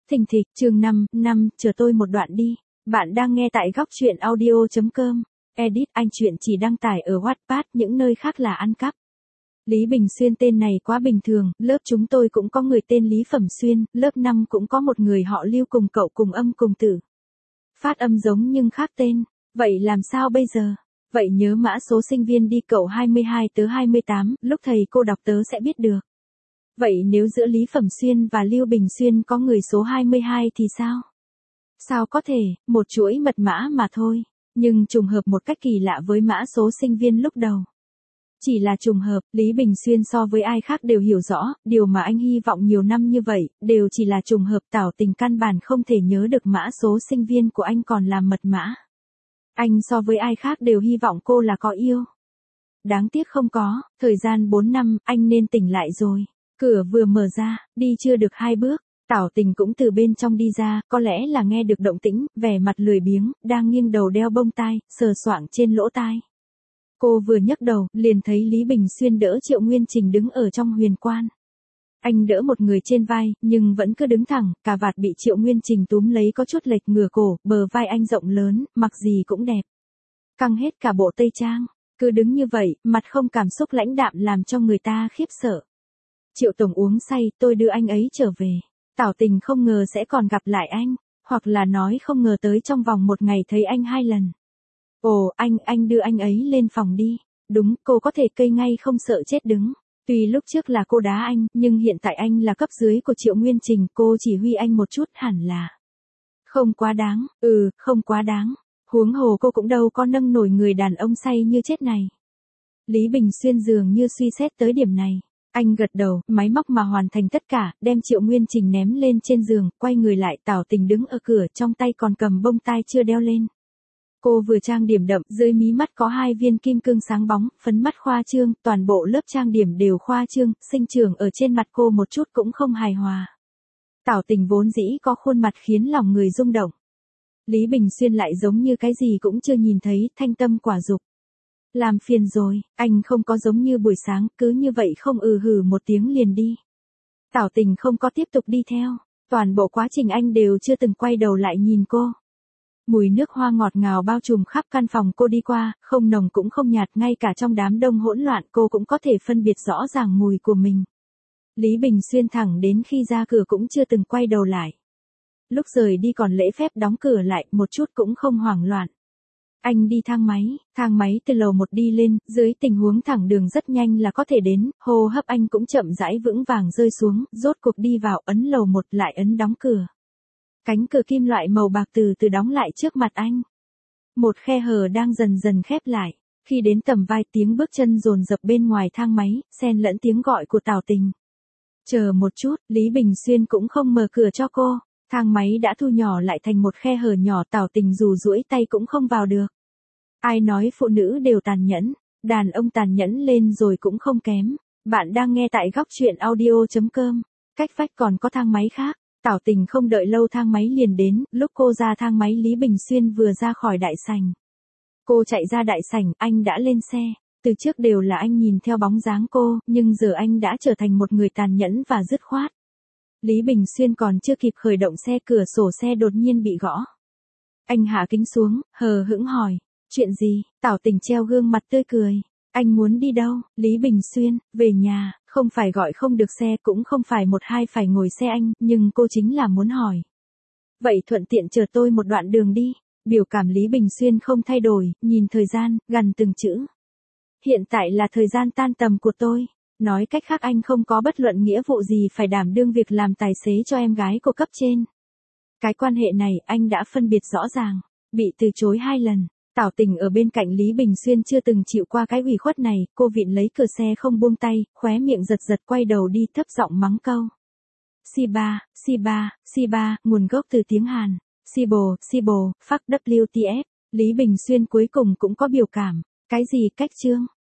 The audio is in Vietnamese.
Thình thịch, chương 5, chờ tôi một đoạn đi. Bạn đang nghe tại góc truyện audio.com. Edit, anh truyện chỉ đăng tải ở Wattpad, những nơi khác là ăn cắp. Lý Bình Xuyên tên này quá bình thường, lớp chúng tôi cũng có người tên Lý Phẩm Xuyên, lớp 5 cũng có một người họ Lưu cùng cậu cùng âm cùng tử. Phát âm giống nhưng khác tên, vậy làm sao bây giờ? Vậy nhớ mã số sinh viên đi cậu 22-28, lúc thầy cô đọc tớ sẽ biết được. Vậy nếu giữa Lý Phẩm Xuyên và Lưu Bình Xuyên có người số 22 thì sao? Sao có thể, một chuỗi mật mã mà thôi, nhưng trùng hợp một cách kỳ lạ với mã số sinh viên lúc đầu. Chỉ là trùng hợp, Lý Bình Xuyên so với ai khác đều hiểu rõ, điều mà anh hy vọng nhiều năm như vậy, đều chỉ là trùng hợp. Tảo Tình căn bản không thể nhớ được mã số sinh viên của anh còn là mật mã. Anh so với ai khác đều hy vọng cô là có yêu. Đáng tiếc không có, thời gian 4 năm, anh nên tỉnh lại rồi. Cửa vừa mở ra, đi chưa được 2 bước, Tảo Tình cũng từ bên trong đi ra, có lẽ là nghe được động tĩnh, vẻ mặt lười biếng, đang nghiêng đầu đeo bông tai, sờ soạng trên lỗ tai. Cô vừa nhấc đầu, liền thấy Lý Bình Xuyên đỡ Triệu Nguyên Trình đứng ở trong huyền quan. Anh đỡ một người trên vai, nhưng vẫn cứ đứng thẳng, cà vạt bị Triệu Nguyên Trình túm lấy có chút lệch ngửa cổ, bờ vai anh rộng lớn, mặc gì cũng đẹp. Căng hết cả bộ tây trang, cứ đứng như vậy, mặt không cảm xúc lãnh đạm làm cho người ta khiếp sợ. Triệu tổng uống say, tôi đưa anh ấy trở về. Tảo Tình không ngờ sẽ còn gặp lại anh, hoặc là nói không ngờ tới trong vòng một ngày thấy anh 2 lần. Ồ, anh đưa anh ấy lên phòng đi. Đúng, cô có thể cây ngay không sợ chết đứng. Tuy lúc trước là cô đá anh, nhưng hiện tại anh là cấp dưới của Triệu Nguyên Trình, cô chỉ huy anh một chút hẳn là không quá đáng, không quá đáng. Huống hồ cô cũng đâu có nâng nổi người đàn ông say như chết này. Lý Bình Xuyên dường như suy xét tới điểm này. Anh gật đầu, máy móc mà hoàn thành tất cả, đem Triệu Nguyên Trình ném lên trên giường, quay người lại. Tảo Tình đứng ở cửa, trong tay còn cầm bông tai chưa đeo lên. Cô vừa trang điểm đậm, dưới mí mắt có 2 viên kim cương sáng bóng, phấn mắt khoa trương, toàn bộ lớp trang điểm đều khoa trương, sinh trưởng ở trên mặt cô một chút cũng không hài hòa. Tảo Tình vốn dĩ có khuôn mặt khiến lòng người rung động. Lý Bình Xuyên lại giống như cái gì cũng chưa nhìn thấy, thanh tâm quả dục. Làm phiền rồi, anh không có giống như buổi sáng, cứ như vậy không hừ một tiếng liền đi. Tảo Tình không có tiếp tục đi theo, toàn bộ quá trình anh đều chưa từng quay đầu lại nhìn cô. Mùi nước hoa ngọt ngào bao trùm khắp căn phòng cô đi qua, không nồng cũng không nhạt, ngay cả trong đám đông hỗn loạn cô cũng có thể phân biệt rõ ràng mùi của mình. Lý Bình Xuyên thẳng đến khi ra cửa cũng chưa từng quay đầu lại. Lúc rời đi còn lễ phép đóng cửa lại, một chút cũng không hoảng loạn. Anh đi thang máy từ lầu 1 đi lên, dưới tình huống thẳng đường rất nhanh là có thể đến, hô hấp anh cũng chậm rãi vững vàng rơi xuống, rốt cuộc đi vào, ấn lầu 1 lại ấn đóng cửa. Cánh cửa kim loại màu bạc từ từ đóng lại trước mặt anh. Một khe hở đang dần dần khép lại, khi đến tầm vai tiếng bước chân dồn dập bên ngoài thang máy, xen lẫn tiếng gọi của Tảo Tình. Chờ một chút, Lý Bình Xuyên cũng không mở cửa cho cô. Thang máy đã thu nhỏ lại thành một khe hở nhỏ, Tảo Tình dù duỗi tay cũng không vào được. Ai nói phụ nữ đều tàn nhẫn, đàn ông tàn nhẫn lên rồi cũng không kém. Bạn đang nghe tại góc truyện audio.com. Cách vách còn có thang máy khác. Tảo Tình không đợi lâu thang máy liền đến, lúc cô ra thang máy Lý Bình Xuyên vừa ra khỏi đại sảnh. Cô chạy ra đại sảnh, anh đã lên xe. Từ trước đều là anh nhìn theo bóng dáng cô, nhưng giờ anh đã trở thành một người tàn nhẫn và dứt khoát. Lý Bình Xuyên còn chưa kịp khởi động xe, cửa sổ xe đột nhiên bị gõ. Anh hạ kính xuống, hờ hững hỏi, chuyện gì? Tảo Tình treo gương mặt tươi cười. Anh muốn đi đâu? Lý Bình Xuyên, về nhà, không phải gọi không được xe, cũng không phải 1-2 phải ngồi xe anh, nhưng cô chính là muốn hỏi. Vậy thuận tiện chờ tôi một đoạn đường đi. Biểu cảm Lý Bình Xuyên không thay đổi, nhìn thời gian, gần từng chữ. Hiện tại là thời gian tan tầm của tôi. Nói cách khác anh không có bất luận nghĩa vụ gì phải đảm đương việc làm tài xế cho em gái của cấp trên. Cái quan hệ này anh đã phân biệt rõ ràng, bị từ chối 2 lần. Tảo Tình ở bên cạnh Lý Bình Xuyên chưa từng chịu qua cái ủy khuất này, cô vịn lấy cửa xe không buông tay, khóe miệng giật giật quay đầu đi, thấp giọng mắng câu. Siba, nguồn gốc từ tiếng Hàn. Sibo, fuck WTF. Lý Bình Xuyên cuối cùng cũng có biểu cảm. Cái gì cách chương?